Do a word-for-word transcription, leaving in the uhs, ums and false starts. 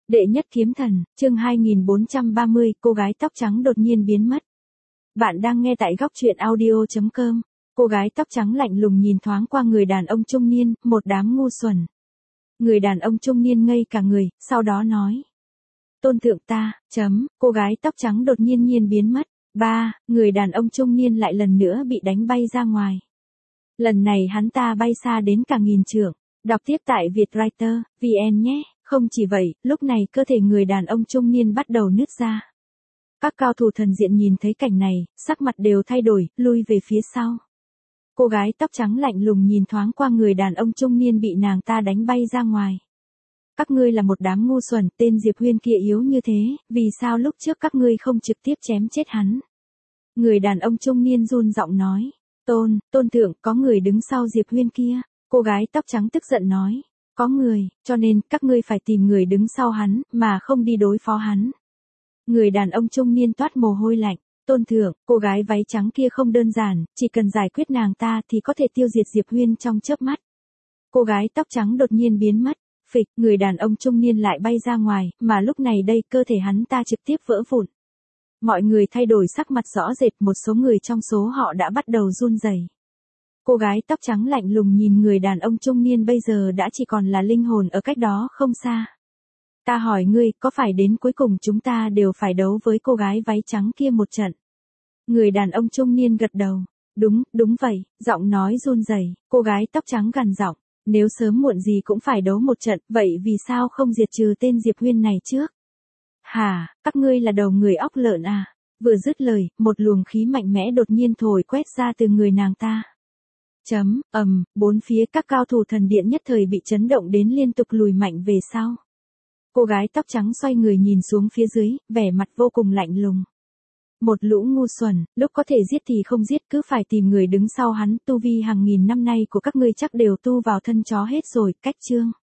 Đệ nhất kiếm thần, chương hai nghìn bốn trăm ba mươi, cô gái tóc trắng đột nhiên biến mất. Bạn đang nghe tại góc truyện audio chấm com. Cô gái tóc trắng lạnh lùng nhìn thoáng qua người đàn ông trung niên, một đám ngu xuẩn. Người đàn ông trung niên ngây cả người, sau đó nói. Tôn thượng ta, chấm, cô gái tóc trắng đột nhiên nhiên biến mất. Ba, người đàn ông trung niên lại lần nữa bị đánh bay ra ngoài. Lần này hắn ta bay xa đến cả nghìn trượng. Đọc tiếp tại Vietwriter, vn nhé. Không chỉ vậy, lúc này cơ thể người đàn ông trung niên bắt đầu nứt ra. Các cao thủ thần diện nhìn thấy cảnh này, sắc mặt đều thay đổi, lui về phía sau. Cô gái tóc trắng lạnh lùng nhìn thoáng qua người đàn ông trung niên bị nàng ta đánh bay ra ngoài. Các ngươi là một đám ngu xuẩn, tên Diệp Huyên kia yếu như thế, vì sao lúc trước các ngươi không trực tiếp chém chết hắn? Người đàn ông trung niên run giọng nói. Tôn, tôn thượng, có người đứng sau Diệp Huyên kia. Cô gái tóc trắng tức giận nói. Có người, cho nên các ngươi phải tìm người đứng sau hắn, mà không đi đối phó hắn. Người đàn ông trung niên toát mồ hôi lạnh. Tôn thượng, cô gái váy trắng kia không đơn giản, chỉ cần giải quyết nàng ta thì có thể tiêu diệt Diệp Huyên trong chớp mắt. Cô gái tóc trắng đột nhiên biến mất. Phịch, người đàn ông trung niên lại bay ra ngoài, mà lúc này đây cơ thể hắn ta trực tiếp vỡ vụn. Mọi người thay đổi sắc mặt rõ rệt, một số người trong số họ đã bắt đầu run rẩy. Cô gái tóc trắng lạnh lùng nhìn người đàn ông trung niên bây giờ đã chỉ còn là linh hồn ở cách đó không xa. Ta hỏi ngươi, có phải đến cuối cùng chúng ta đều phải đấu với cô gái váy trắng kia một trận? Người đàn ông trung niên gật đầu. Đúng, đúng vậy, giọng nói run rẩy. Cô gái tóc trắng gằn giọng. Nếu sớm muộn gì cũng phải đấu một trận, vậy vì sao không diệt trừ tên Diệp Huyên này trước? Hả, các ngươi là đầu người óc lợn à? Vừa dứt lời, một luồng khí mạnh mẽ đột nhiên thổi quét ra từ người nàng ta. Chấm, ầm, bốn phía các cao thủ thần điện nhất thời bị chấn động đến liên tục lùi mạnh về sau. Cô gái tóc trắng xoay người nhìn xuống phía dưới, vẻ mặt vô cùng lạnh lùng. Một lũ ngu xuẩn, lúc có thể giết thì không giết, cứ phải tìm người đứng sau hắn, tu vi hàng nghìn năm nay của các ngươi chắc đều tu vào thân chó hết rồi, cách chương.